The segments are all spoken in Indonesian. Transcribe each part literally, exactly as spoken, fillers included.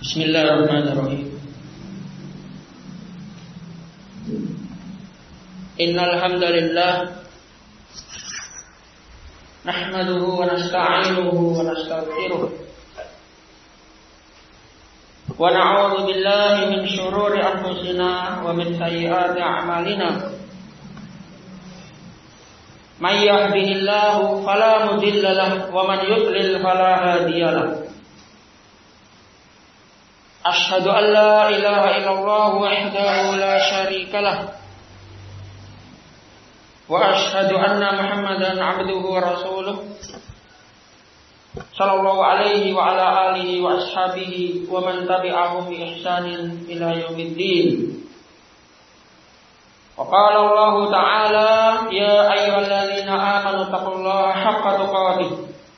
Bismillahirrahmanirrahim. Innal hamdalillah nahmaduhu wa nasta'inuhu wa nastaghfiruh wa na'udzu billahi min shururi anfusina wa min sayyiati a'malina. May yahdihillahu fala mudilla lahu wa man yudlil fala hadiya lahu. Ashhadu an la ilaha illallah wahdahu la syarika lah wa ashhadu anna Muhammadan abduhu wa rasuluh sallallahu alaihi wa ala alihi wa ashabihi wa man tabi'ahum bi ihsanin ila yaumiddin. Wa qala Allah ta'ala ya ayyuhalladzina amanu taqullaha haqqa tuqatih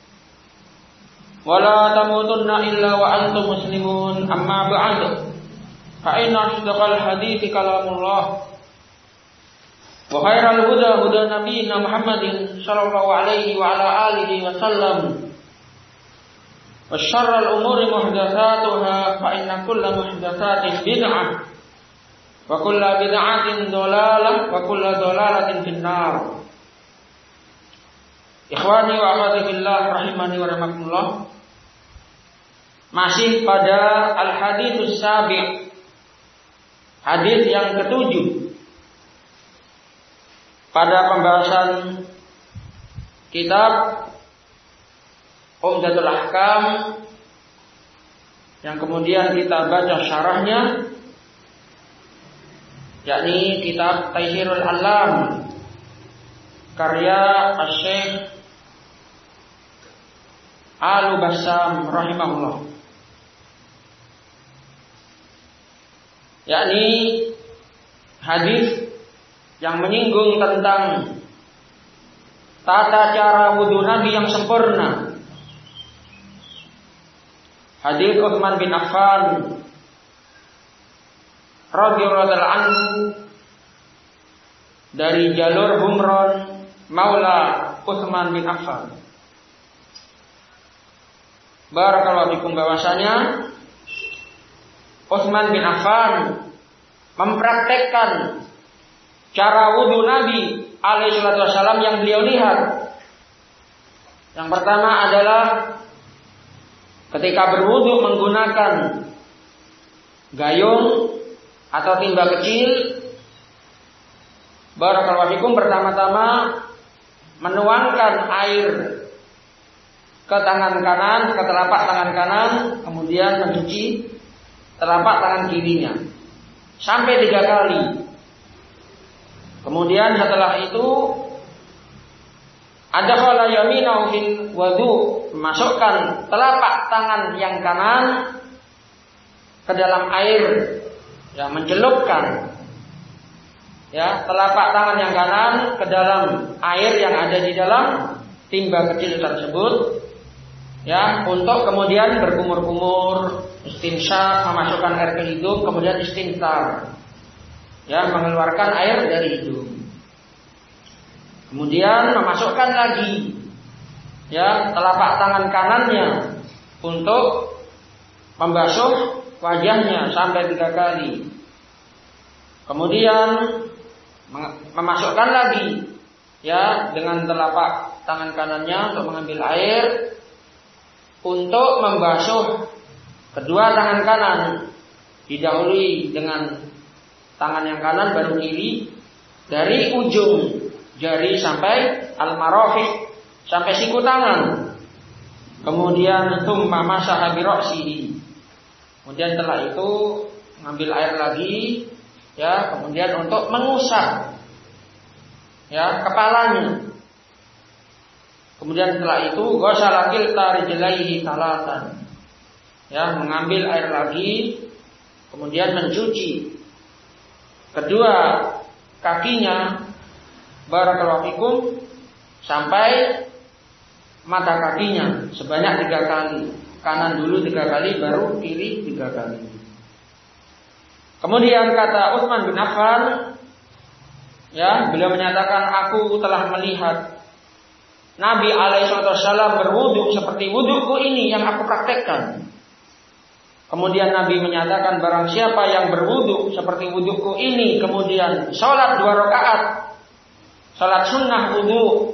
wala tamutunna illa wa antum muslimun. Amma ba'd, fa inna asdaqal hadithi kalamullah wa khairal huda huda nabiyina Muhammadin sallallahu alaihi wa ala alihi wa sallam wa syarral umuri muhdatsatuha fa inna kulla muhdatsatin bid'ah wa kulla bid'atin dhalalah wa kulla dhalalatin finnar. Ikhwani wa akhwati fillah rahimani wa rahimakumullah. Masih pada al-hadits sabi', hadis yang ketujuh pada pembahasan kitab Umdatul Ahkam yang kemudian kita baca syarahnya, yakni kitab Taysirul Alam karya Asy-Syaikh Al-Bassam rahimahullah, yakni hadis yang menyinggung tentang tata cara wudu Nabi yang sempurna. Hadis Utsman bin Affan radhiyallahu anhu dari jalur Humran Maula Utsman bin Affan. Barakallahu fikum, bahwasanya Utsman bin Affan mempraktekkan cara wudu Nabi alaihi salatu wasallam yang beliau lihat. Yang pertama adalah ketika berwudu menggunakan gayung atau timba kecil. Barakallahu fikum, pertama-tama menuangkan air ke tangan kanan, ke telapak tangan kanan, kemudian mencuci telapak tangan kirinya sampai tiga kali. Kemudian setelah itu adkhala yaminahu fil wudu, masukkan telapak tangan yang kanan ke dalam air, ya, mencelupkan ya telapak tangan yang kanan ke dalam air yang ada di dalam timba kecil tersebut, ya, untuk kemudian berkumur-kumur, istinsyaq, memasukkan air ke hidung, kemudian istinthar, ya, mengeluarkan air dari hidung. Kemudian memasukkan lagi, ya, telapak tangan kanannya untuk membasuh wajahnya sampai tiga kali. Kemudian memasukkan lagi, ya, dengan telapak tangan kanannya untuk mengambil air untuk membasuh kedua tangan kanan, didahului dengan tangan yang kanan baru kiri, dari ujung jari sampai al-marafiq, sampai siku tangan. Kemudian tsumma masaha bi ra'sihi. Kemudian setelah itu mengambil air lagi, ya, kemudian untuk mengusap, ya, kepalanya. Kemudian setelah itu ghasala kilta rijlaihi salatan, ya, mengambil air lagi, kemudian mencuci kedua kakinya, barakallahu fikum, sampai mata kakinya sebanyak tiga kali. Kanan dulu tiga kali, baru kiri tiga kali. Kemudian kata Utsman bin Affan, ya, beliau menyatakan, aku telah melihat Nabi alaihi wasallam berwudu seperti wuduku ini yang aku praktekkan. Kemudian Nabi menyatakan barang siapa yang berwudu seperti wuduku ini, kemudian sholat dua rakaat, sholat sunnah wudu,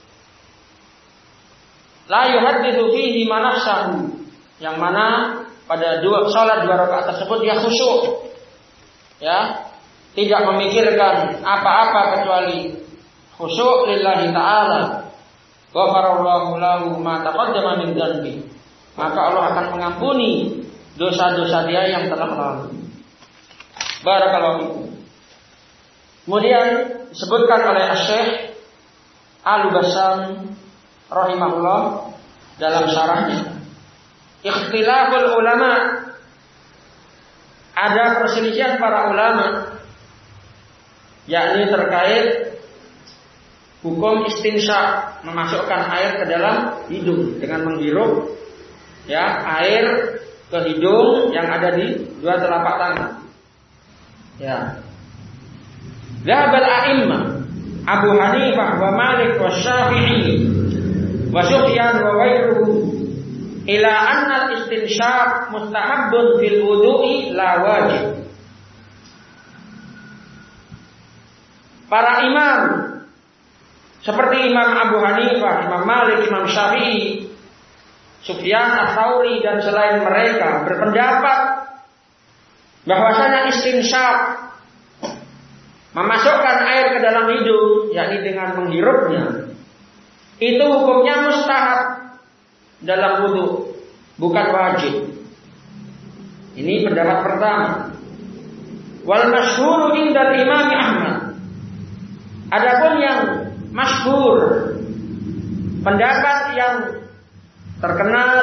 la yuhadditsu fihi ma nafsahu, yang mana pada dua sholat dua rakaat tersebut dia khusyuk, ya, tidak memikirkan apa-apa kecuali khusyuk lillahi ta'ala. Ghafarallahu lahu ma taqaddama min dzanbi, maka Allah akan mengampuni dosa-dosa dia yang telah lalu. Barakallahu fikum. Kemudian disebutkan oleh Syekh Al-Bassam rahimahullah dalam syarahnya, ikhtilaful ulama, ada perselisihan para ulama yakni terkait hukum istinsyak, memasukkan air ke dalam hidung dengan menghirup ya air ke hidung yang ada di dua telapak tangan. Ya. Zahabal a'immah Abu Hanifah wa Malik wa Syafi'i wa Sufyan wa ghairuhum ila anna al-istinsyak mustahabbun fil wudu'i la wajib. Para imam seperti Imam Abu Hanifah, Imam Malik, Imam Syafi'i, Sufyan Ats-Tsauri dan selain mereka berpendapat bahwasanya istinsyak, memasukkan air ke dalam hidung, yakni dengan menghirupnya, itu hukumnya mustahab dalam wudu, bukan wajib. Ini pendapat pertama. Wal masyhur indal Imam Ahmad. Adapun yang masyhur, pendapat yang terkenal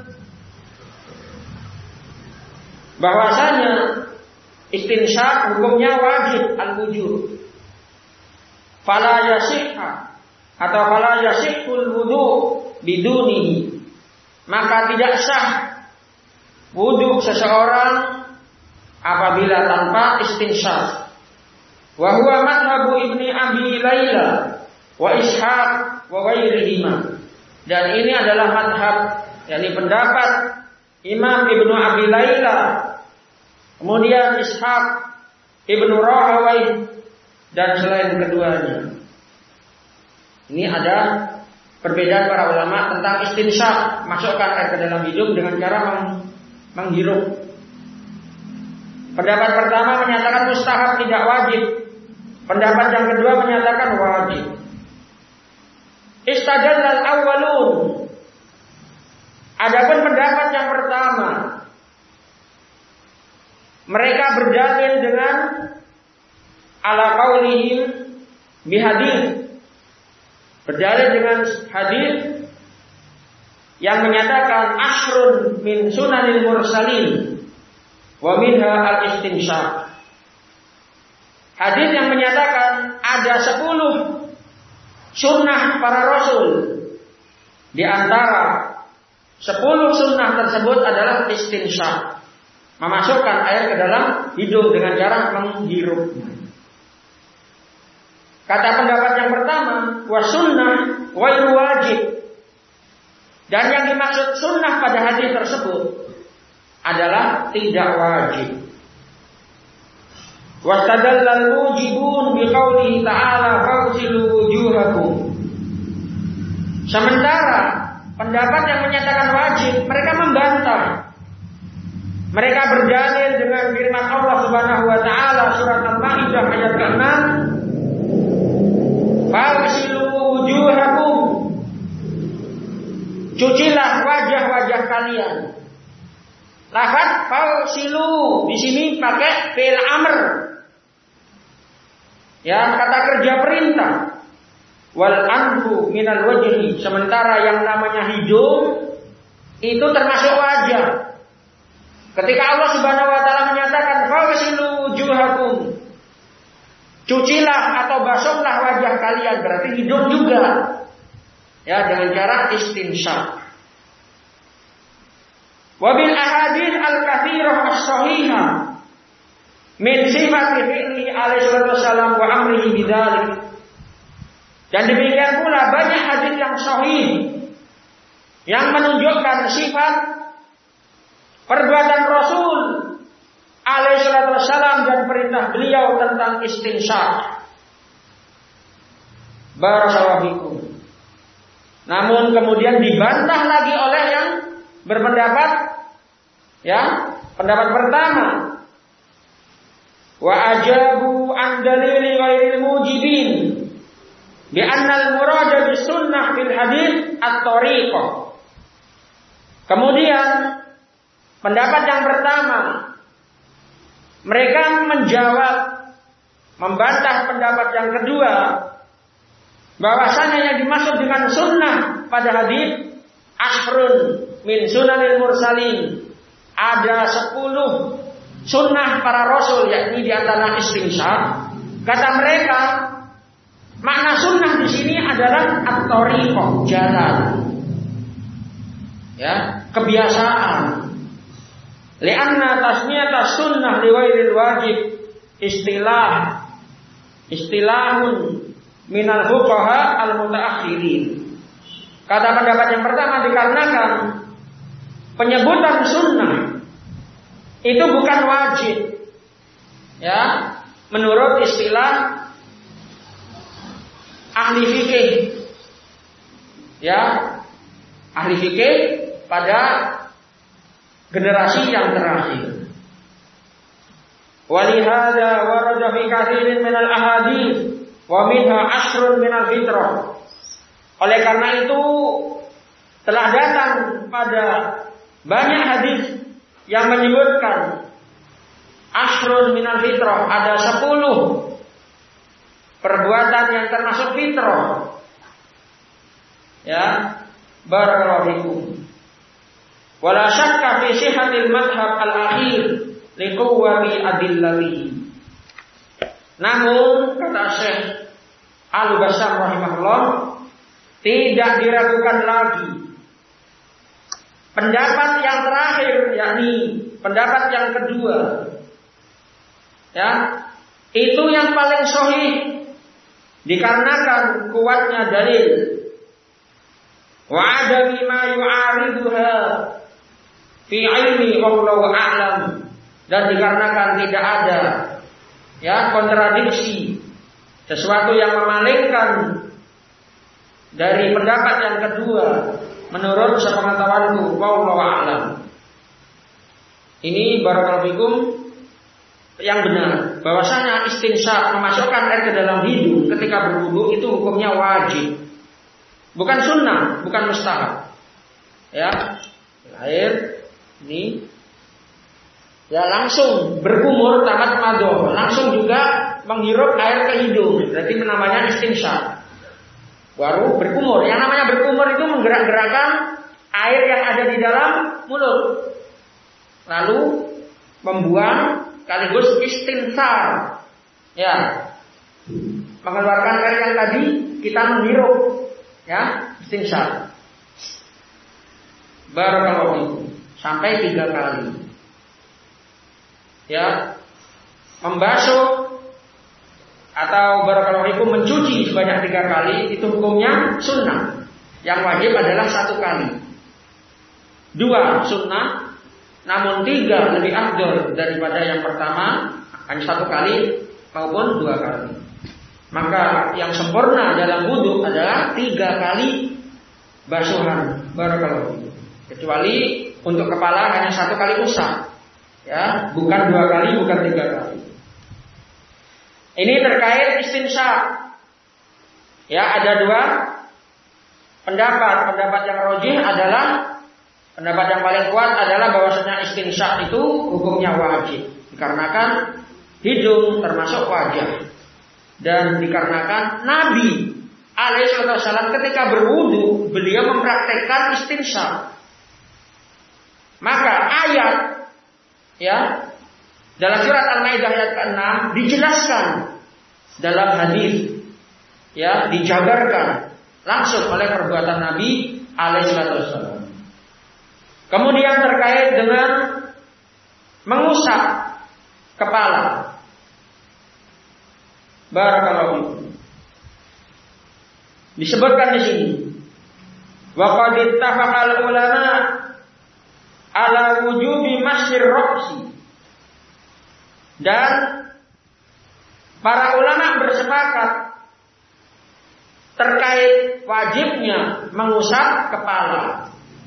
bahwasanya istinsyak hukumnya wajib al-wujub. Fala yasihha atau fala yasihul wudu bidunihi, maka tidak sah wudu seseorang apabila tanpa istinsyak. Wa huwa madhhabu Ibni Abi Laila wa Ishaq wa ghairihima. Dan ini adalah madhab, yakni pendapat Imam Ibnu Abi Laila, kemudian Ishaq Ibnu Rahawayh dan selain keduanya. Ini ada perbedaan para ulama tentang istinsyak, masukkan air ke dalam hidung dengan cara menghirup. Pendapat pertama menyatakan mustahab, tidak wajib. Pendapat yang kedua menyatakan wajib. Istadallal awwalun. Adapun pendapat yang pertama, mereka berdalil dengan ala qaulihim bihadits, berdalil dengan hadis yang menyatakan ashrun min sunanil mursalin wa minha al-istinsyak. Hadis yang menyatakan ada sepuluh sunnah para rasul. Di antara sepuluh sunnah tersebut adalah istinsyak, memasukkan air ke dalam hidung dengan cara menghirup. Kata pendapat yang pertama, wa sunnah wa wajib. Dan yang dimaksud sunnah pada hadis tersebut adalah tidak wajib. Wastadallal mujibun biqaulihi ta'ala fawsilu wujuhakum. Sementara pendapat yang menyatakan wajib, mereka membantah. Mereka berdalil dengan firman Allah Subhanahu wa taala surat Al-Maidah ayat keenam, fawsilu wujuhakum. Cucilah wajah-wajah kalian. Lafaz fawsilu di sini pakai fi'il amr. Ya, kata kerja perintah. Wal anfu minal wajhi, sementara yang namanya hidung itu termasuk wajah. Ketika Allah Subhanahu wa taala menyatakan fawsilu wujuhakum, cucilah atau basuhlah wajah kalian, berarti hidung juga. Ya, dengan cara istinsyak. Wabil ahadits al-katsirah as-sahihah min sifati fi'li alaihi wasallam wa amrihi bidzalik. Dan demikian pula banyak hadis yang sahih yang menunjukkan sifat perbuatan Rasul alaihi salatu wassalam dan perintah beliau tentang istinsyaq. Barakallahu fikum. Namun kemudian dibantah lagi oleh yang berpendapat, ya, pendapat pertama. Wa ajabu an dalili ghairil mujibin bi anna al-murada bis sunnah fil hadits at-tariqah. Kemudian pendapat yang pertama, mereka menjawab, membantah pendapat yang kedua, bahwasanya yang dimaksud dengan sunnah pada hadis ashrun min sunanil mursalin, ada sepuluh sunnah para rasul, yakni di antara istinsyaq. Kata mereka, makna sunnah di sini adalah at-tariqah, jalan, ya, kebiasaan. Lianna tasmiyata sunnah liwairil wajib istilah istilahun minal fuqaha al-mutaakhirin. Kata pendapat yang pertama, dikarenakan penyebutan sunnah itu bukan wajib, ya, menurut istilah ahli fikih, ya, ahli fikih pada generasi yang terakhir. Walihada warada fi katsirin minal ahadits wa minha ashrun minal fitrah. Oleh karena itu telah datang pada banyak hadis yang menyebutkan ashrun minal fitrah, ada sepuluh perbuatan yang termasuk fitrah. Ya, barakallahu fikum. Wala syakka fi sihhatil madhhab al-akhir liquwwati adillatihi. Namun kata Syekh Al-Bassam rahimahullah, tidak diragukan lagi pendapat yang terakhir, yakni pendapat yang kedua, ya, itu yang paling sahih dikarenakan kuatnya dalil. Wa ada bima yu'ariduha fi ilmi wallahu a'lam, dan dikarenakan tidak ada, ya, kontradiksi, sesuatu yang memalingkan dari pendapat yang kedua menurut sepengetahuanku, wallahu a'lam. Ini barakallahu fikum yang benar, bahwasanya istinsyaq, memasukkan air ke dalam hidung ketika berwudu, itu hukumnya wajib, bukan sunnah, bukan mustahab. Ya, air ini, ya, langsung berkumur tamat madhah, langsung juga menghirup air ke hidung, berarti namanya istinsyaq. Baru berkumur. Yang namanya berkumur itu menggerak-gerakkan air yang ada di dalam mulut, lalu membuang sekaligus istinsar, ya, mengeluarkan air yang tadi kita menghirup, ya, istinsar. Barakallahu fikum, sampai tiga kali, ya, membasuh atau barakallahu fikum mencuci sebanyak tiga kali, itu hukumnya sunnah. Yang wajib adalah satu kali. Dua sunnah, namun tiga lebih afdal daripada yang pertama, hanya satu kali maupun dua kali. Maka yang sempurna dalam wudu adalah tiga kali basuhan, barakallahu fikum. Kecuali untuk kepala hanya satu kali usap, ya, bukan dua kali, bukan tiga kali. Ini terkait istinsyaq. Ya, ada dua pendapat. Pendapat yang rajih adalah, pendapat yang paling kuat adalah bahwasanya istinsyaq itu hukumnya wajib, dikarenakan hidung termasuk wajah, dan dikarenakan Nabi alaihi wasallam ketika berwudu beliau mempraktekkan istinsyaq. Maka ayat, ya, dalam surat Al-Maidah ayat keenam dijelaskan dalam hadis, ya, dijabarkan langsung oleh perbuatan Nabi alaihi wasallam. Kemudian terkait dengan mengusap kepala, barakallahu fikum, disebutkan di sini, wa qad ittafaqal ulama ala wujubi masyir roksi. Dan para ulama bersepakat terkait wajibnya mengusap kepala.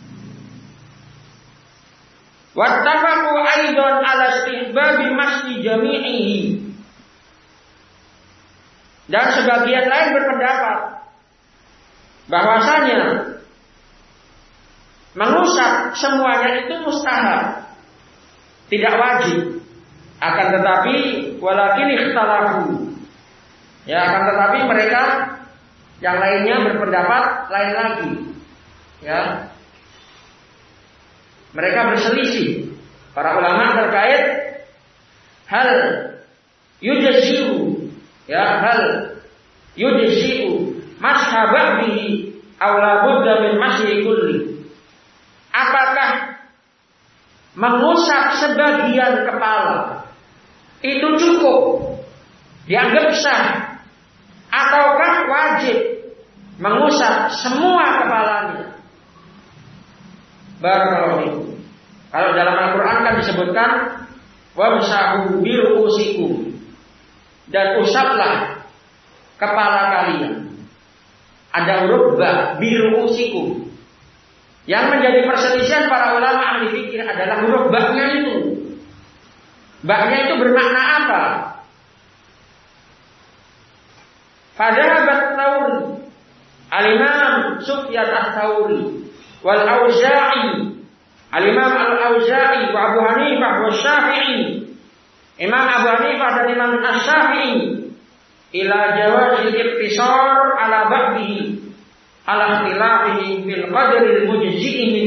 Wattafaqu aidan ala istihbabi masyi jami'ihi. Dan sebagian lain berpendapat bahwasanya mengusap semuanya itu mustahab, tidak wajib. Akan tetapi walakin ikhtalafu. Ya, akan tetapi mereka yang lainnya berpendapat lain lagi. Ya. Mereka berselisih para ulama terkait hal yujzi'u, ya, hal yujzi'u mashabah bihi aw la budda min masyi kulli. Apakah mengusap sebagian kepala itu cukup, dianggap sah, ataukah wajib mengusap semua kepalanya? Barakallahu. Kalau dalam Al-Quran kan disebutkan wamsahu bi ru'usikum, dan usaplah kepala kalian. Ada huruf ba, bi ru'usikum. Yang menjadi perselisihan para ulama ahli fikih adalah huruf ba-nya itu. Ba-nya itu bermakna apa? Fadhahabat Tsauri, Al-Imam Sufyan Ats-Tsauri, wal Auza'i, Al-Imam Al-Auza'i, wa Abu Hanifah wa Syafi'i, Imam Abu Hanifah dan Imam Asy-Syafi'i, ila jawazil iktisar ala ba'dihi ala ikhtilafihi fil qadril mujzi'i min.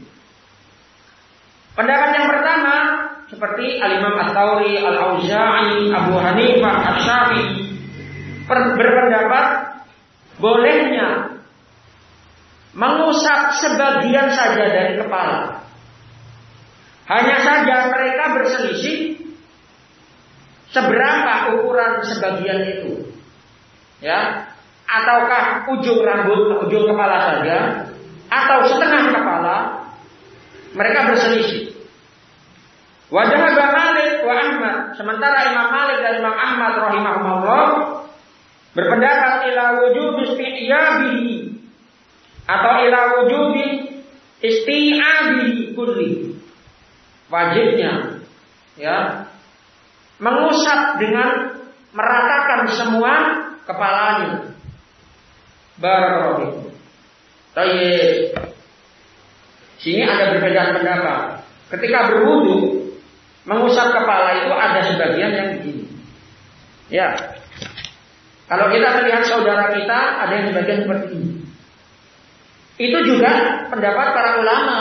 Pendapat yang pertama seperti Al-Imam Ats-Tsauri, Al-Auza'i, Abu Hanifah, Asy-Syafi'i berpendapat bolehnya mengusap sebagian saja dari kepala. Hanya saja mereka berselisih seberapa ukuran sebagian itu. Ya, ataukah ujung rambut, ujung kepala saja, atau setengah kepala? Mereka berselisih. Wa dhahaba Malik wa Ahmad, sementara Imam Malik dan Imam Ahmad rahimahumullah berpendapat ila wujub isti'yabihi atau ila wujubi isti'abihi kulli. Wajibnya ya mengusap dengan meratakan semua kepalanya. Barakallahu. Baik. Sini ada perbedaan pendapat. Ketika berwudu mengusap kepala itu ada sebagian yang begini. Ya. Kalau kita melihat saudara kita ada yang sebagian seperti ini. Itu juga pendapat para ulama.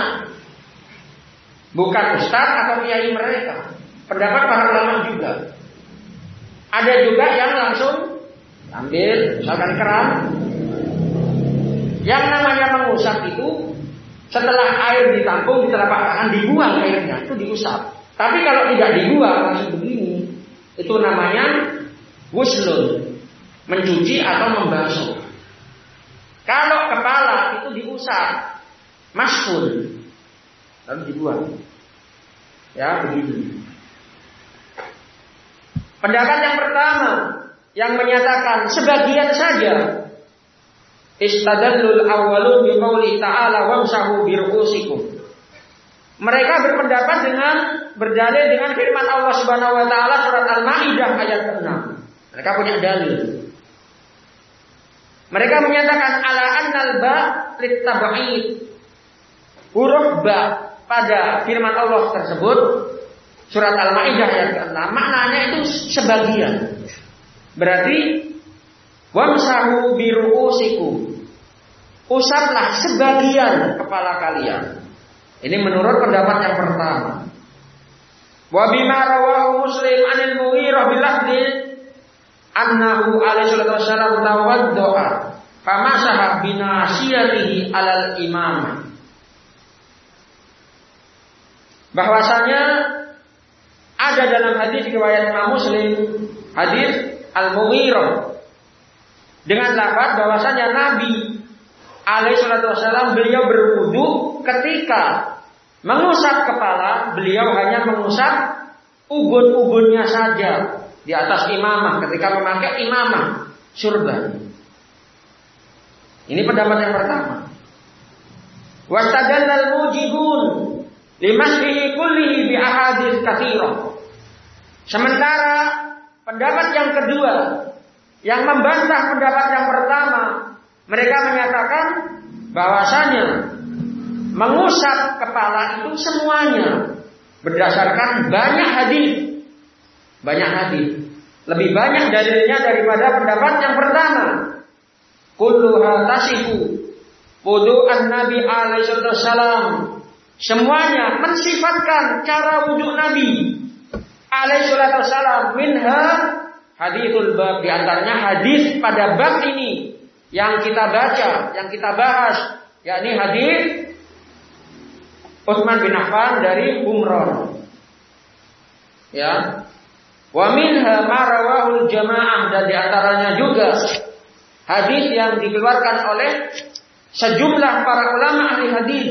Bukan ustaz atau kiai mereka. Pendapat para ulama juga. Ada juga yang langsung ambil misalkan keran. Yang namanya mengusap itu setelah air ditampung di telapak tangan dibuang airnya, itu diusap. Tapi kalau tidak dibuang langsung begini, itu namanya wuslun, mencuci atau membasuh. Kalau kepala itu diusap, mashul, lalu dibuang. Ya, begini. Pendapat yang pertama yang menyatakan sebagian saja, istadallul awwalun bi qouli ta'ala wamsahu bi ru'usikum. Mereka berpendapat dengan berdalil dengan firman Allah Subhanahu wa taala surat Al-Maidah ayat keenam. Mereka punya dalil. Mereka menyatakan ala annal ba litab'id. Huruf ba pada firman Allah tersebut surat Al-Maidah ayat keenam maknanya itu sebagian. Berarti wamsahu bi ru'usikum. Usaplah sebagian kepala kalian. Ini menurut pendapat yang pertama. Wa bima rawahu Muslim 'anil Mughirah bil lafzi annahu alaihi salatu wassalam tawaddoa famasaha binasiyatihi 'alal imamah. Bahwasanya ada dalam hadis riwayat Imam Muslim, hadis Al-Mughirah dengan lafaz bahwasanya Nabi alaihi salatu wassalam beliau berwudu ketika Mengusap kepala, beliau hanya mengusap ubun-ubunnya saja di atas imamah ketika memakai imamah surban. Ini pendapat yang pertama. Wastadallal mujibun limasbihi kullihi bi ahadits katsirah. Sementara pendapat yang kedua yang membantah pendapat yang pertama, mereka menyatakan bahwasanya mengusap kepala itu semuanya berdasarkan banyak hadis. Banyak hadis. Lebih banyak dalilnya daripada pendapat yang pertama. Kulluha tasifu wudu'an Nabi alaihi wasallam. Semuanya mensifatkan cara wudhu Nabi alaihi wasallam. Minha hadithul bab, di antaranya hadis pada bab ini yang kita baca, yang kita bahas, yakni hadis Utsman bin Affan dari Umrah. Ya. Wa minha ma rawahul jamaah, dan di antaranya juga hadis yang dikeluarkan oleh sejumlah para ulama ahli hadis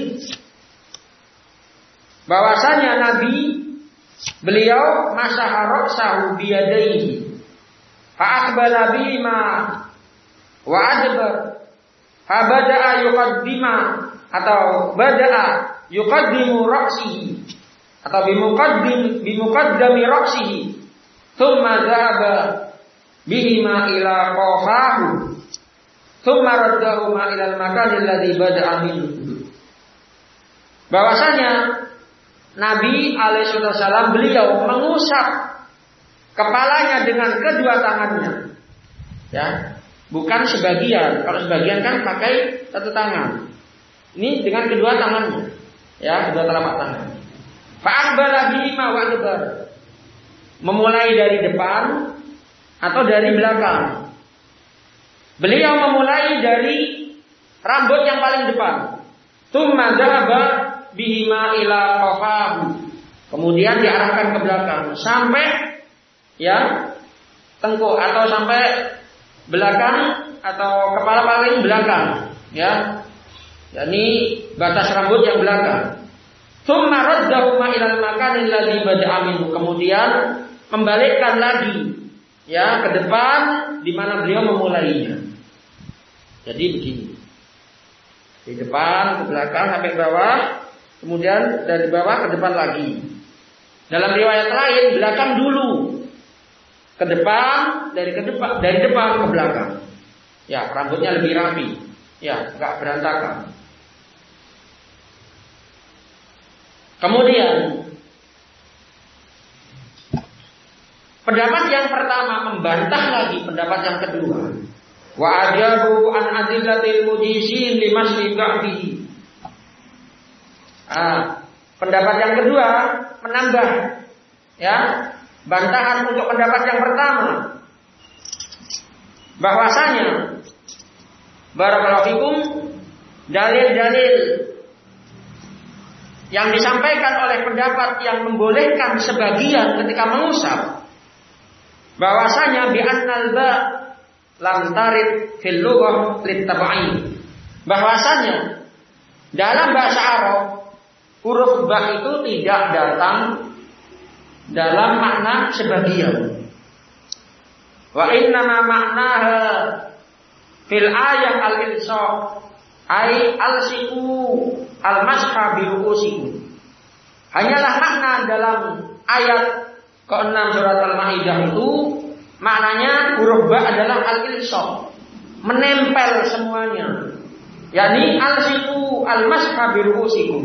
bahwasanya Nabi beliau masaha ra'sahu biyadaihi fa aqbala bima wa adbar fa bada'a yuqaddima atau bada'a yuqaddimu ra'sihi atau bimuqaddim bimuqaddami ra'sihi thumma dhahaba bihima ila qafahu thumma raddahuma ila al-makan alladhi bada'a minhu. Bahwasanya Nabi alaihi wasallam beliau mengusap kepalanya dengan kedua tangannya. Ya, bukan sebagian. Kalau sebagian kan pakai satu tangan. Ini dengan kedua tangannya. Ya, kedua telapak tangan. Fa'aqbala bihima wa adbar. Memulai dari depan atau dari belakang. Beliau memulai dari rambut yang paling depan. Tsumma dhahaba bihima ila qafahu. Kemudian diarahkan ke belakang sampai ya tengkuk atau sampai belakang atau kepala paling belakang, ya. Yani batas rambut yang belakang. Tsumma raddahuma ila al-makan alladhi bada'a minhu. Kemudian membalikkan lagi ya ke depan di mana beliau memulainya. Jadi begini. Di depan ke belakang sampai bawah, kemudian dari bawah ke depan lagi. Dalam riwayat lain belakang dulu, ke depan, dari ke depan, dari depan ke belakang. Ya, rambutnya lebih rapi. Ya, enggak berantakan. Kemudian pendapat yang pertama membantah lagi pendapat yang kedua. Wa ajabu an adillatil mujisin limasli ba'dihi. Ah, pendapat yang kedua menambah ya bantahan untuk pendapat yang pertama, bahwasanya barakallahu fikum dalil-dalil yang disampaikan oleh pendapat yang membolehkan sebagian ketika mengusap, bahwasanya bi annal ba lam tarid fil lughah litab'in, bahwasanya dalam bahasa Arab huruf ba itu tidak datang dalam makna sebagian. Wa innama maknaha fil ayat al-ilsaq ay al-siku al-masha bi ru'usikum. Hanyalah makna dalam ayat keenam surat Al-Maidah itu maknanya huruf ba adalah al-ilsaq, menempel semuanya. yakni al-siku al-masha bi ru'usikum.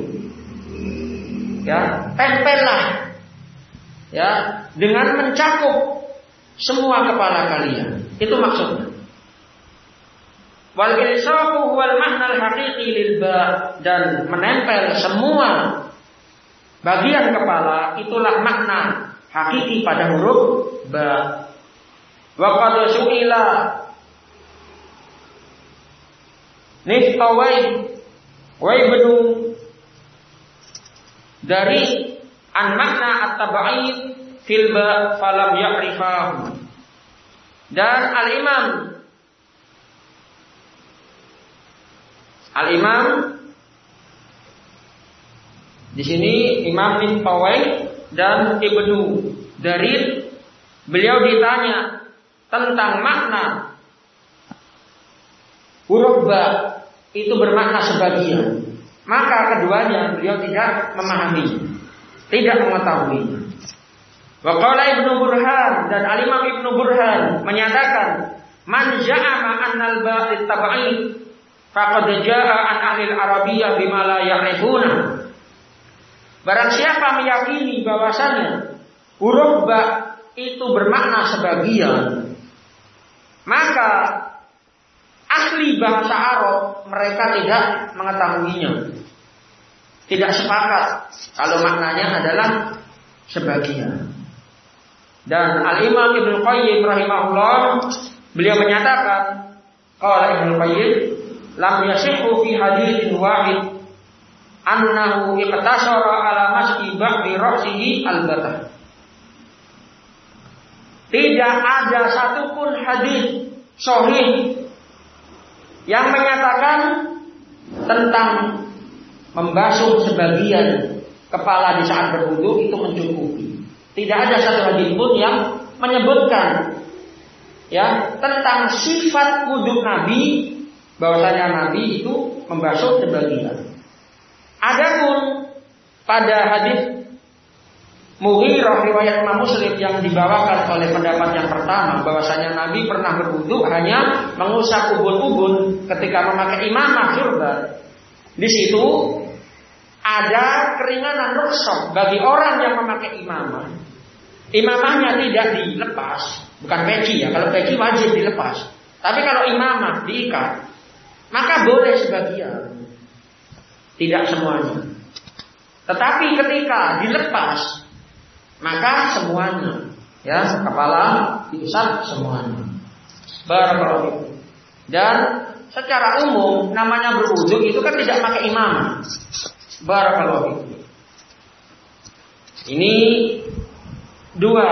Ya, tempellah ya dengan mencakup semua kepala kalian. Itu maksudnya. Wal ilsaqu wal makna al-haqiqi lil ba, dan menempel semua bagian kepala itulah makna hakiki pada huruf ba. Wa qad su'ila Niftawai wa ibnu dari an makna at-tab'id fil ba falam ya'rifahu. Dan al-imam Al-imam Di sini Imam Nintawai dan Ibnu Darir, beliau ditanya tentang makna huruf ba itu bermakna sebagian, maka keduanya beliau tidak memahami, tidak mengetahui. Wa qala Ibnu Burhan, dan Al-Imam Ibnu Burhan menyatakan, man ja'ama annal ba' lit-tab'id faqad ja'a an ahli al-arabiyyah bima la ya'rifuna. Barang siapa meyakini bahwasanya huruf ba itu bermakna sebagian, maka ahli bahasa Arab mereka tidak mengetahuinya, tidak sepakat kalau maknanya adalah sebagian. Dan Al-Imam Ibnu Qayyim rahimahullah, beliau menyatakan, qala Ibnu Qayyim, lam yasihhu fi haditsin wahid annahu iqtasara ala mas'i ba'di ra'sihi al-batah. Tidak ada satupun hadis sahih yang menyatakan tentang membasuh sebagian kepala di saat berwudu itu mencukupi. Tidak ada satu hadis pun yang menyebutkan ya tentang sifat wudu Nabi, bahwasanya Nabi itu membasuh sebagian. Adapun pada hadis Mughirah riwayat Imam Muslim yang dibawakan oleh pendapat yang pertama, bahwasanya Nabi pernah berwudu hanya mengusap ubun-ubun ketika memakai imamah surban. Di situ ada keringanan rukhsah bagi orang yang memakai imamah. Imamahnya tidak dilepas, bukan peci ya. Kalau peci wajib dilepas. Tapi kalau imamah diikat, maka boleh sebagian, tidak semuanya. Tetapi ketika dilepas, maka semuanya, ya, kepala diusap semuanya. Barakallahu. Dan secara umum namanya berwudu itu kan tidak pakai imamah. Barakallahu. Ini dua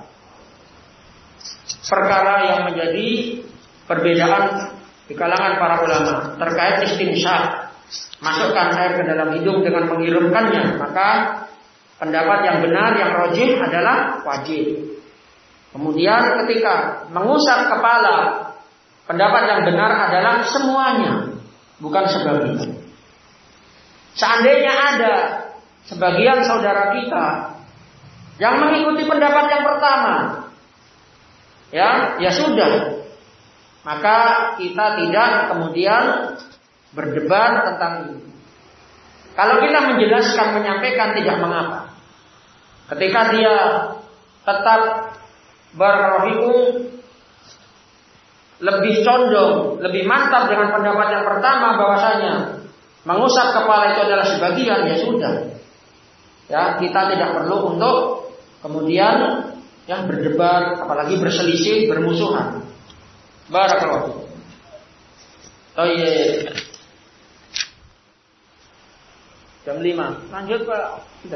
perkara yang menjadi perbedaan di kalangan para ulama terkait istinsyaq, masukkan air ke dalam hidung dengan menghirupkannya. Maka pendapat yang benar, yang rajih adalah wajib. Kemudian ketika mengusap kepala, pendapat yang benar adalah semuanya, bukan sebagian. Seandainya ada sebagian saudara kita yang mengikuti pendapat yang pertama, ya, ya sudah. Maka kita tidak kemudian berdebat tentang ini. Kalau kita menjelaskan, menyampaikan, tidak mengapa. Ketika dia tetap berrohiku lebih condong, lebih mantap dengan pendapat yang pertama, bahwasanya mengusap kepala itu adalah sebagian, ya sudah. Ya, kita tidak perlu untuk kemudian yang berdebat, apalagi berselisih, bermusuhan. Barakallahu. Oh iya. Jam lima. Lanjut Pak. Sudah.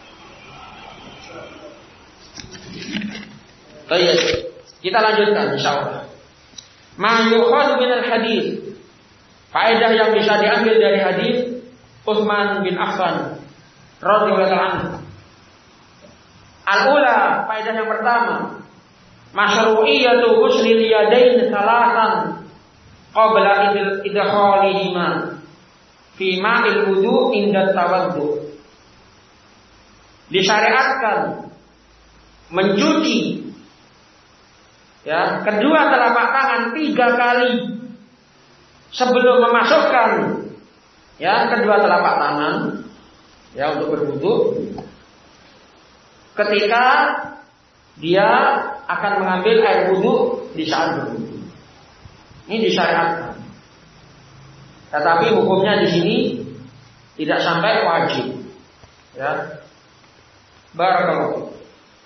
Baik, kita lanjutkan insyaallah. Ma yukhadhu min al-hadis. Faedah yang bisa diambil dari hadis Utsman bin Affan radhiyallahu anhu. Al-ula, faedah yang pertama, masyru'iyatu ghuslil yadain salatan qabla idkhalihima fi ma'il wudu inda tawaddu. Disyariatkan mencuci ya kedua telapak tangan tiga kali sebelum memasukkan ya kedua telapak tangan ya untuk berwudu, ketika dia akan mengambil air wudu di saat berwudu. Ini disyariatkan. Tetapi hukumnya di sini tidak sampai wajib. Ya. Barakallahu.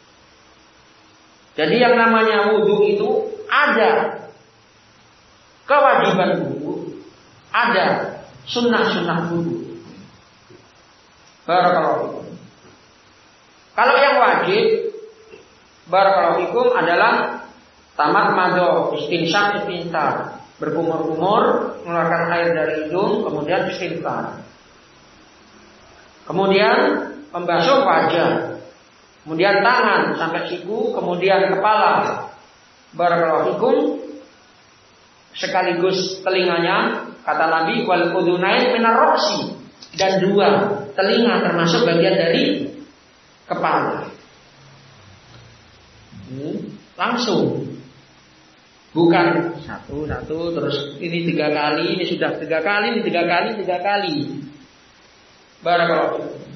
Jadi yang namanya wudu itu ada kewajiban wudu, ada sunnah-sunnah wudu. Barakallahu. Kalau yang wajib, barakallahu fikum, adalah tamat mado, istinsyak, istinsar, berkumur-kumur, mengeluarkan air dari hidung, kemudian istinsar. kemudian membasuh wajah, kemudian tangan sampai siku, kemudian kepala, barakallahu fikum, sekaligus telinganya, kata Nabi, wal udunain minar ra'si, dan dua telinga termasuk bagian dari kepala. Hmm, langsung, bukan satu satu terus ini tiga kali, ini sudah tiga kali, ini tiga kali, tiga kali. Barakallahu fikum.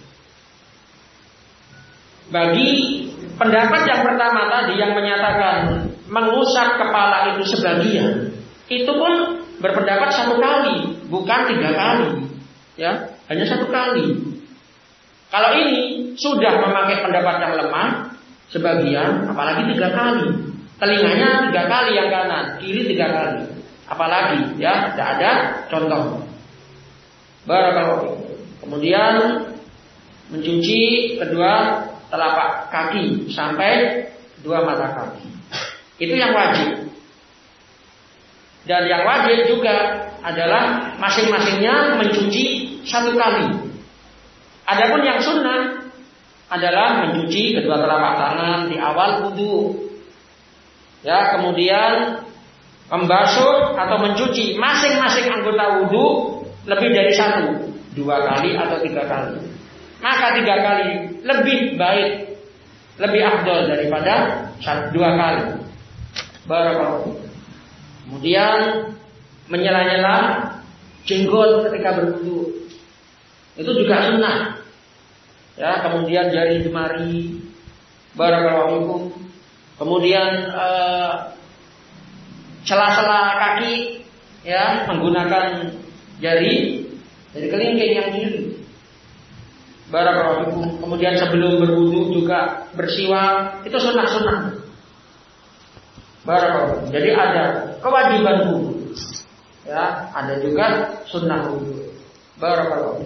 Bagi pendapat yang pertama tadi yang menyatakan mengusap kepala itu sebagian, itu pun berpendapat satu kali, bukan tiga kali, ya, hanya satu kali. Kalau ini sudah memakai pendapat yang lemah, sebagian, apalagi tiga kali, telinganya tiga kali yang kanan, kiri tiga kali, apalagi, ya, tidak ada contoh. Barakallahu. Kemudian mencuci kedua telapak kaki sampai dua mata kaki. Itu yang wajib. Dan yang wajib juga adalah masing-masingnya mencuci satu kali. Adapun yang sunnah adalah mencuci kedua telapak tangan di awal wudu. Ya, kemudian membasuh atau mencuci masing-masing anggota wudu lebih dari satu, dua kali atau tiga kali. Maka tiga kali lebih baik, lebih afdol daripada dua kali. Barakallahu. Kemudian menyela-nyela jenggot ketika berwudu, itu juga sunnah. Ya, kemudian jari jemari, barakallahu. Kemudian eh, sela-sela kaki, ya, menggunakan jari, jari kelingking yang kiri. Barakallahu. Kemudian sebelum berwudu juga bersiwak, itu sunnah-sunnah. Barakallahu. Jadi ada kewajiban wudu, ya, ada juga sunnah wudu. Barakallahu.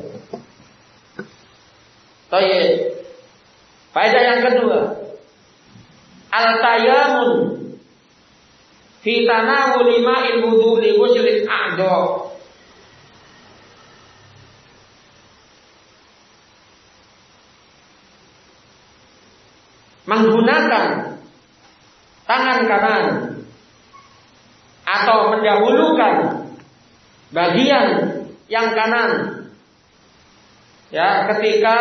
Baik. Faedah yang kedua, al-tayamun fi tanawuli ma'il wudu li ghuslil a'dha. Menggunakan tangan kanan atau mendahulukan bagian yang kanan, ya, ketika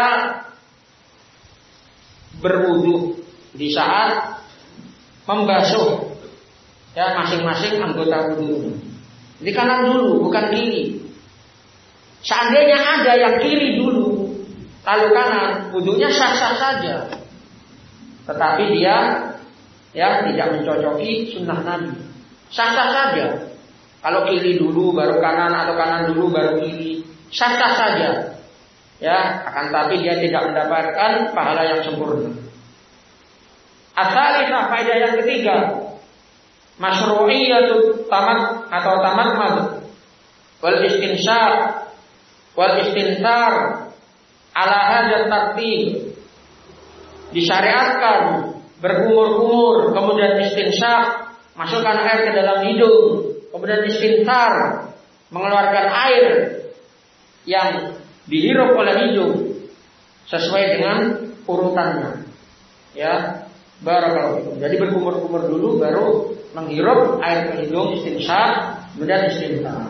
berwudu di saat membasuh, ya, masing-masing anggota wudu. Di kanan dulu, bukan kiri. Seandainya ada yang kiri dulu lalu kanan, wudunya sah-sah saja. Tetapi dia, ya, tidak mencocoki sunnah Nabi. Sah-sah saja. Kalau kiri dulu baru kanan atau kanan dulu baru kiri, sah-sah saja. Ya, akan tapi dia tidak mendapatkan pahala yang sempurna. As-salisah, faedah yang ketiga, masyru'iyatu tamat atau tamatmad wal istinsyaq wal istinthar ala hadzal tartib. Disyariatkan berkumur-kumur, kemudian istinsyaq, masukkan air ke dalam hidung, kemudian istinthar, mengeluarkan air yang dihirup oleh hidung sesuai dengan urutannya. Ya, barakallahu. Jadi berkumur-kumur dulu baru menghirup air ke hidung, istinsyaq, kemudian istinthar.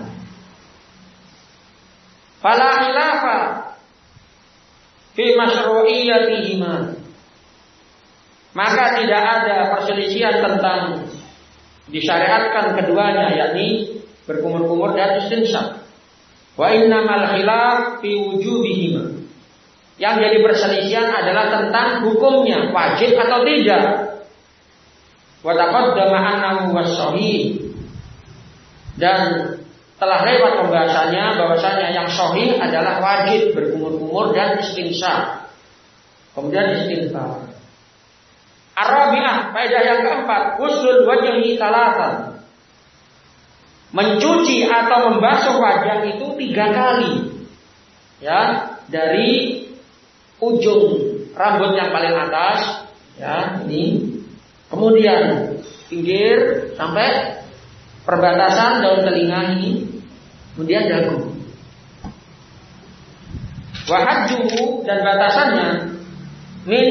Fala khilafa fi masyru'iyyatihima. Maka tidak ada perselisihan tentang disyariatkan keduanya, yakni berkumur-kumur dan istinsyaq. Wa innamal khilaf fi wujubihima. Yang jadi perselisihan adalah tentang hukumnya, wajib atau tidak. Wa taqaddama annahu was-shahih. Dan telah lewat pembahasannya bahwasanya yang sahih adalah wajib berkumur-kumur dan istinsyaq. Kemudian istinthar. Ar-rabi'ah, faedah yang keempat, ghuslul wajhi salatan. Mencuci atau membasuh wajah itu tiga kali. Ya, dari ujung rambut yang paling atas, ya, ini. Kemudian pinggir sampai perbatasan daun telinga ini. Kemudian dagu. Wa hadduhu, dan batasannya min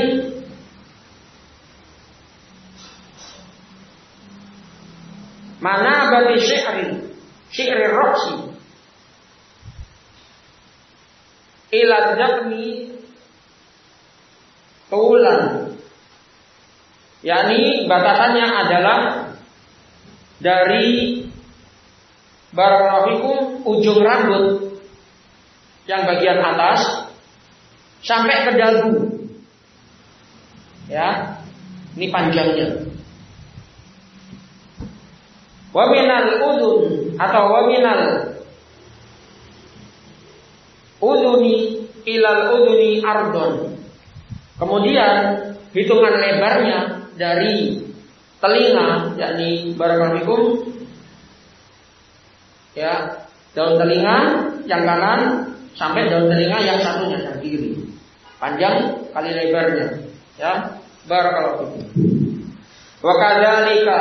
mana bagi syi'ri syi'ri roksi ila dakmi tulan, yakni batasannya adalah dari barakallahu fikum ujung rambut yang bagian atas sampai ke dagu. Ya, ini panjangnya. Wa minal udun atau wa minal uduni ilal uduni ardon. Kemudian hitungan lebarnya dari telinga, yakni barakallahu fikum, ya, daun telinga yang kanan sampai daun telinga yang satunya yang kiri, panjang kali lebarnya, ya, barakallahu fikum. Wa kadzalika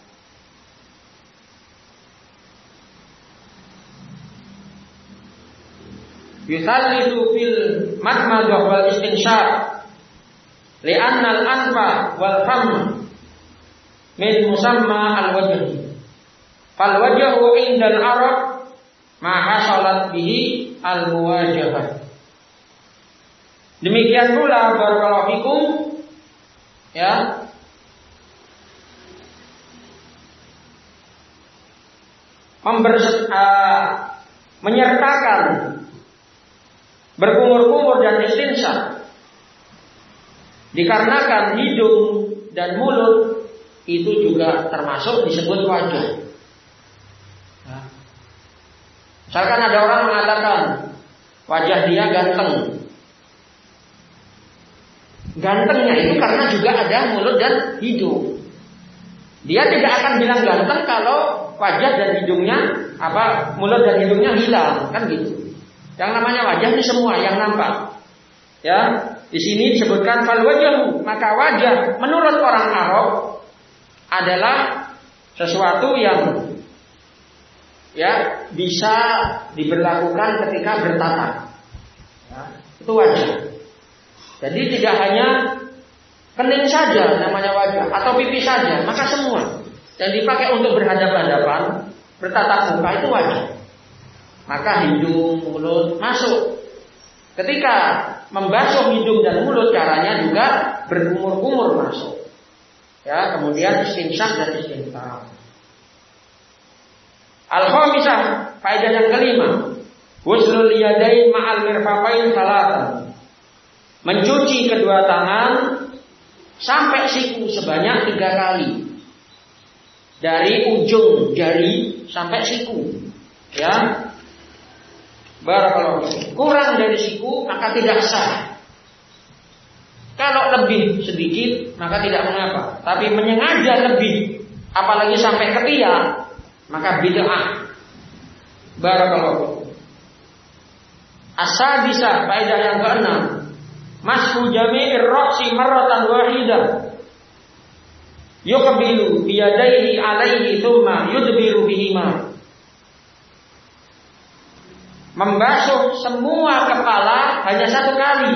yusallisu fil madmadah wal istinsyaq li'anna al-anfa wal fam min musamma al-wajh. Fal wajhu 'inda al-arab ma hasalat bihi al-muwajahah. Demikian pula barakallahu fikum, ya, members- uh, menyertakan berkumur-kumur dan istinsya, dikarenakan hidung dan mulut itu juga termasuk disebut wajah. Ya. Misalkan ada orang mengatakan wajah dia ganteng. Gantengnya itu karena juga ada mulut dan hidung. Dia tidak akan bilang ganteng kalau wajah dan hidungnya apa mulut dan hidungnya hilang, kan gitu. Yang namanya wajah ini semua yang nampak. Ya, di sini disebutkan fal wajhu, maka wajah menurut orang Arab adalah sesuatu yang ya bisa diberlakukan ketika bertatap. Ya, itu wajah. Jadi tidak hanya kening saja namanya wajah atau pipi saja, maka semua yang dipakai untuk berhadapan-hadapan, bertatap muka itu wajah. Maka hidung, mulut masuk. Ketika membasuh hidung dan mulut, caranya juga berkumur-kumur masuk. Ya, kemudian istinsyak dan istinthar. Al-khamisah, faedah yang kelima, ghuslul yadain ma'al mirfaqain salatan. Mencuci kedua tangan sampai siku sebanyak tiga kali. Dari ujung jari sampai siku. Ya. Barakallahu. Kurang dari siku maka tidak sah. Kalau lebih sedikit maka tidak mengapa. Tapi menyengaja lebih, apalagi sampai ketiak, maka bid'ah. Barakallahu. As-sadisah, faedah yang keenam, mashu jami'ir ra'si marratan wahidah. Yuqbilu biyadaihi alaihi thumma yudbiru bihima. Membasuh semua kepala hanya satu kali.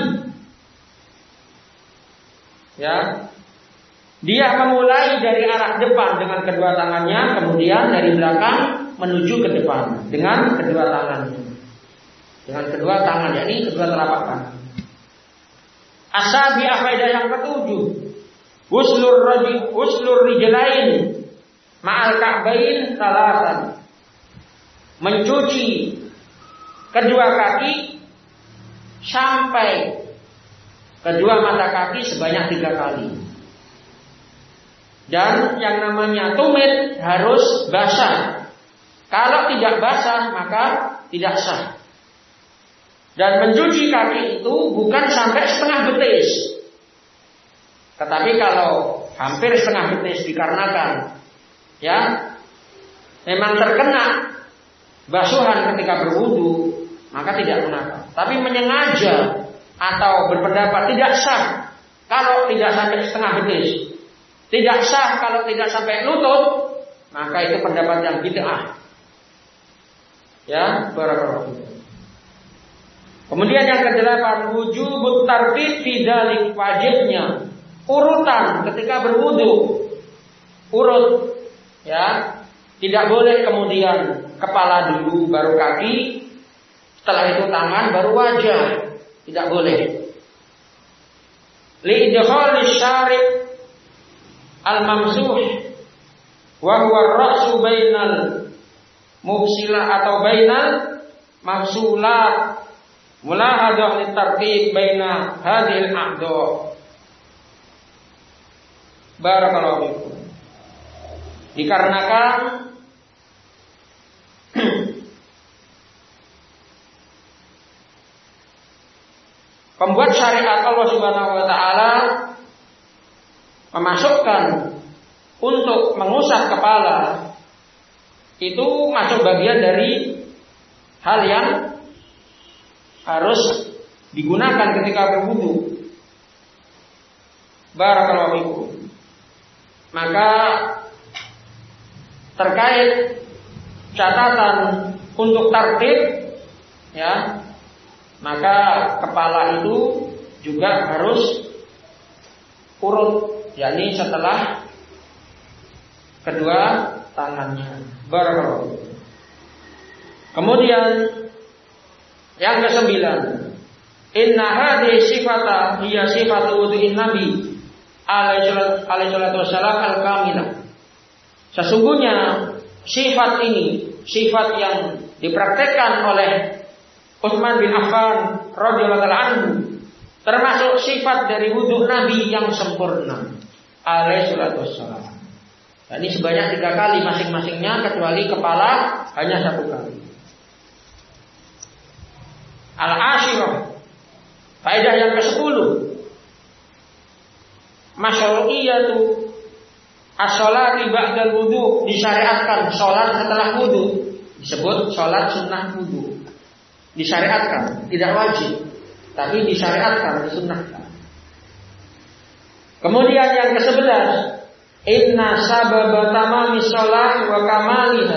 Ya. Dia memulai dari arah depan dengan kedua tangannya, kemudian dari belakang menuju ke depan dengan kedua tangannya. Dengan kedua tangan, yakni kedua telapak tangan. Asabi faedah yang ketujuh, Uslur rajul uslur rijlain ma'al ka'bain salasan. Mencuci kedua kaki sampai kedua mata kaki sebanyak tiga kali. Dan yang namanya tumit harus basah. Kalau tidak basah maka tidak sah. Dan mencuci kaki itu bukan sampai setengah betis. Tetapi kalau hampir setengah betis dikarenakan ya memang terkena basuhan ketika berwudu, maka tidak mengapa. Tapi menyengaja atau berpendapat tidak sah kalau tidak sampai setengah betis, tidak sah kalau tidak sampai lutut, maka itu pendapat yang bid'ah. Ya, barakallahu. Kemudian yang kedelapan, wujubut tartib fi dzalik, wajibnya urutan ketika berwudu. Urut, ya. Tidak boleh kemudian kepala dulu baru kaki, setelah itu tangan baru wajah. Tidak boleh. Li idkhali syari' al-mamsuh wa huwa ar-ra'su bainal mufsilah atau bainal mafsulat. Mulahadah litartib baina hadhil a'dha. Barakallahu fikum. Dikarenakan pembuat syariat Allah Subhanahu wa taala memasukkan untuk mengusap kepala itu masuk bagian dari hal yang harus digunakan ketika berwudu. Barakallahu fikum. Maka terkait catatan untuk tartib, ya, maka kepala itu juga harus urut, yakni setelah kedua tangannya. Barakallahu. Kemudian yang kesembilan, inna hadhihi sifata hiya sifatu wudu'in nabi alaihi salatu wassalam al-kamilah. Sesungguhnya sifat ini, sifat yang dipraktekkan oleh Utsman bin Affan radhiyallahu anhu, termasuk sifat dari wudu Nabi yang sempurna alaihi salatu wassalam. Ini sebanyak tiga kali masing-masingnya, kecuali kepala hanya satu kali. Al-Ashirah, faedah yang kesepuluh, masyru'iyatu as-sholati ba'dal wudu, disyariatkan sholat setelah wudu, disebut sholat sunnah wudu. Disyariatkan, tidak wajib, tapi disyariatkan, disunnahkan. Kemudian yang kesebelas, inna sababa tamami sholat wa kamaliha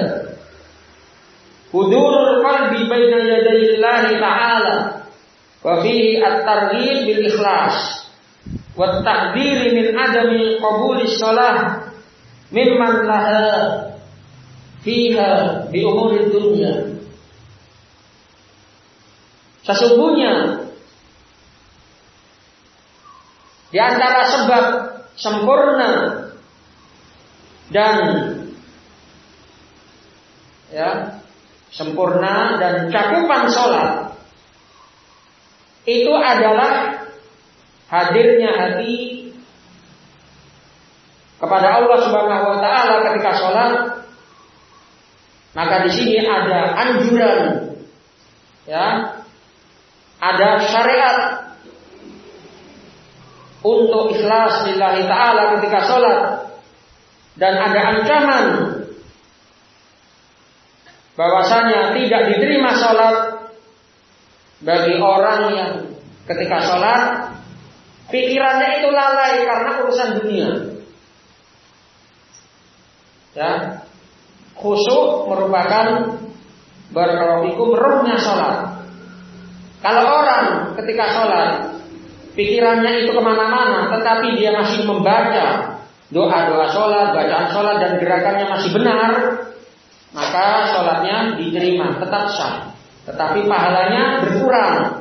hudurul qalbi baina yadayillahi ta'ala wa fihi at-targhib bil ikhlas wa at-tahdhir min adami qabulis sholah mimman laha fiha bi umuri dunya. Sesungguhnya di antara sebab sempurna dan ya sempurna dan cakupan sholat itu adalah hadirnya hati kepada Allah Subhanahu wa taala ketika sholat. Maka di sini ada anjuran, ya, ada syariat untuk ikhlas lillahi ta'ala ketika sholat, dan ada ancaman bahwasanya tidak diterima sholat bagi orang yang ketika sholat pikirannya itu lalai karena urusan dunia. Ya, khusyuk merupakan barakallahu fikum ruhnya sholat. Kalau orang ketika sholat pikirannya itu kemana-mana, tetapi dia masih membaca doa-doa sholat, bacaan sholat, dan gerakannya masih benar, maka sholatnya diterima, tetap sah, tetapi pahalanya berkurang.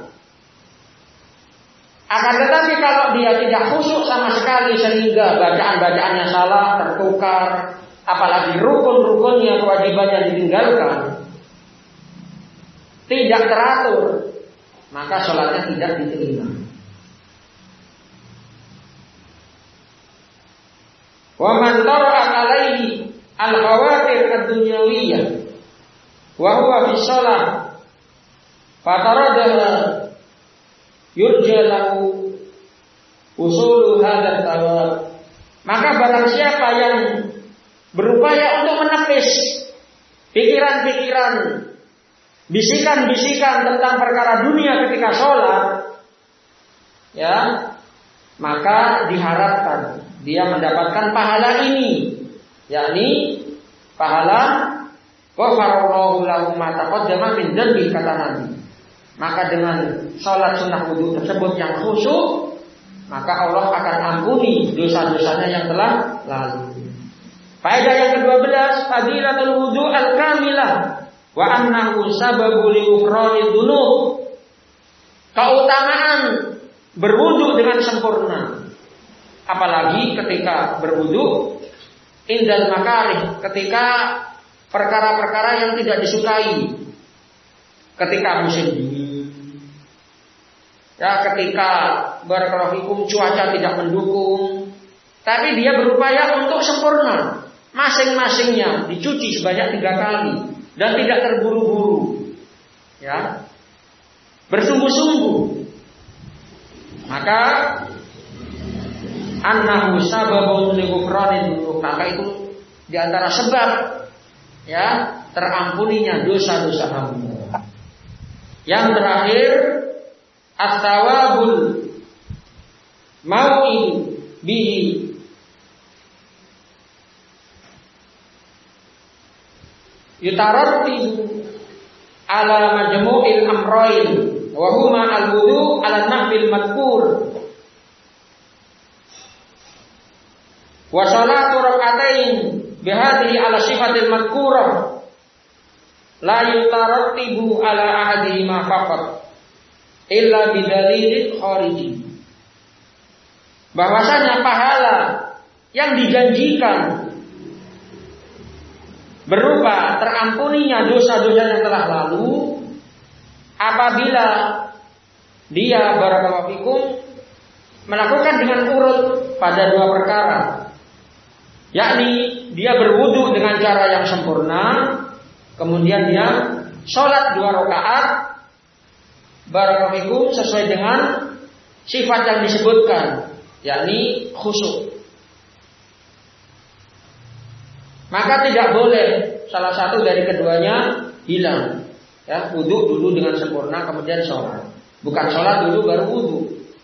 Akan tetapi kalau dia tidak khusyuk sama sekali sehingga bacaan-bacaannya salah, tertukar, apalagi rukun-rukunnya, kewajibannya ditinggalkan, tidak teratur, maka sholatnya tidak diterima. Wa man tara'at alaihi al-khawatir ad-dunyawiyah wa huwa fi shalah fataradaha yurja lahu usulu hadzal thawab. Maka barang siapa yang berupaya untuk menepis pikiran-pikiran, bisikan-bisikan tentang perkara dunia ketika sholat, ya, maka diharapkan dia mendapatkan pahala ini, yakni pahala ghafarallahu lahu ma taqaddama min dzambi, kata Nabi. maka dengan sholat sunnah wudu tersebut yang khusyuk, maka Allah akan ampuni dosa-dosanya yang telah lalu. Faedah yang kedua belas, fadilatul wudu al-kamilah wa annahu sababu li ghufranid dzunub. Keutamaan berwudu dengan sempurna, apalagi ketika berwudu indal makarih, ketika perkara-perkara yang tidak disukai, ketika musim dingin, ya ketika barakallahu fikum cuaca tidak mendukung, tapi dia berupaya untuk sempurna. Masing-masingnya dicuci sebanyak tiga kali dan tidak terburu-buru, ya, bersungguh-sungguh. Maka annahu sababun li ghufranid dzunub, maka itu diantara sebab, ya, terampuninya dosa-dosa hamba. Yang terakhir, at-tawabul mau'id bihi yutarattibu ala majmu'il amrayn wa huma al-wudu ala nahbil madhkur wa salatu rak'atain bihadhihi ala sifatil madhkurah la yutarattibu ala ahadihima faqat illa bidalilin khariji. Bahwasanya pahala yang dijanjikan berupa terampuninya dosa-dosa yang telah lalu apabila dia barakallahu fikum melakukan dengan urut pada dua perkara, yakni dia berwudu dengan cara yang sempurna, kemudian dia sholat dua rakaat barakallahu fikum sesuai dengan sifat yang disebutkan, yakni khusyuk. Maka tidak boleh salah satu dari keduanya hilang. Ya, wudu dulu dengan sempurna kemudian sholat. Bukan sholat dulu baru wudu.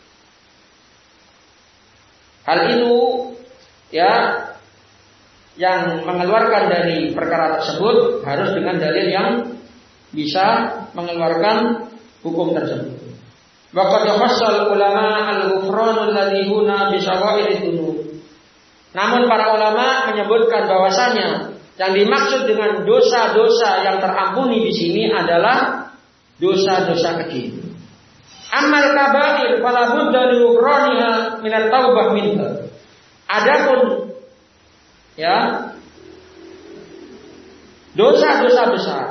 Hal itu, ya, yang mengeluarkan dari perkara tersebut harus dengan dalil yang bisa mengeluarkan hukum tersebut. Wa qad khassal ulama al-ghufranul ladzi huna bi sawa'id dzunub. Namun para ulama menyebutkan bahwasanya yang dimaksud dengan dosa-dosa yang terampuni di sini adalah dosa-dosa kecil. Amal kabair fala budda li ghufraniha min at-taubah minha. Adapun, ya, dosa-dosa besar,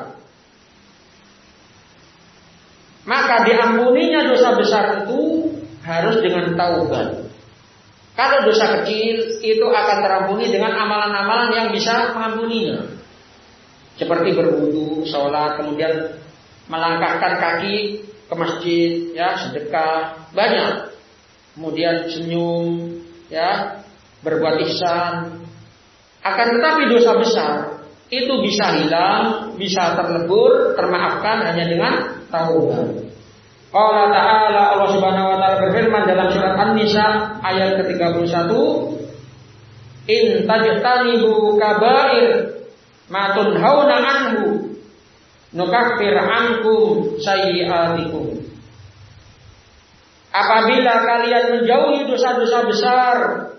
maka diampuninya dosa besar itu harus dengan taubat. Kalau dosa kecil itu akan terampuni dengan amalan-amalan yang bisa mengampuninya, seperti berwudu, sholat, kemudian melangkahkan kaki ke masjid, ya, sedekah, banyak. Kemudian senyum, ya, berbuat ihsan. Akan tetapi dosa besar itu bisa hilang, bisa terlebur, termaafkan hanya dengan taubat. Qala ta'ala, Allah Subhanahu wa taala berfirman dalam surat An-Nisa ayat ke tiga puluh satu, in tajtanibu kaba'ir ma tunhauna anhu nukaffir ankum sayyi'atikum. Apabila kalian menjauhi dosa-dosa besar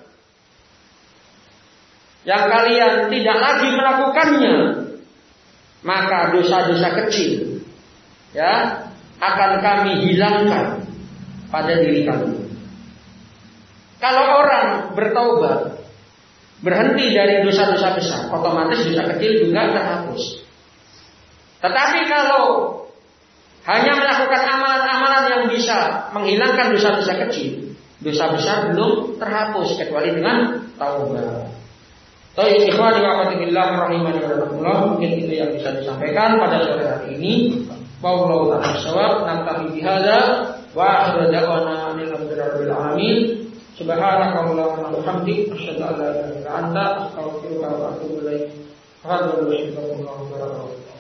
yang kalian tidak lagi melakukannya, maka dosa-dosa kecil, ya, akan kami hilangkan pada diri kami. Kalau orang bertaubat, berhenti dari dosa-dosa besar, otomatis dosa kecil juga terhapus. Tetapi kalau hanya melakukan amalan-amalan yang bisa menghilangkan dosa-dosa kecil, dosa besar belum terhapus kecuali dengan taubat. Baik, ikhwani wa akhwati fillah rahimani wa rahimakumullah, mungkin itu yang bisa disampaikan pada sore hari ini. Wallahu ta'ala shawab, naktafi bihadza wa akhiru da'wana alhamdulillahi alamin. Subhanakallahumma wa bihamdika asyhadu an la ilaha illa anta astaghfiruka wa atubu ilaik. Wa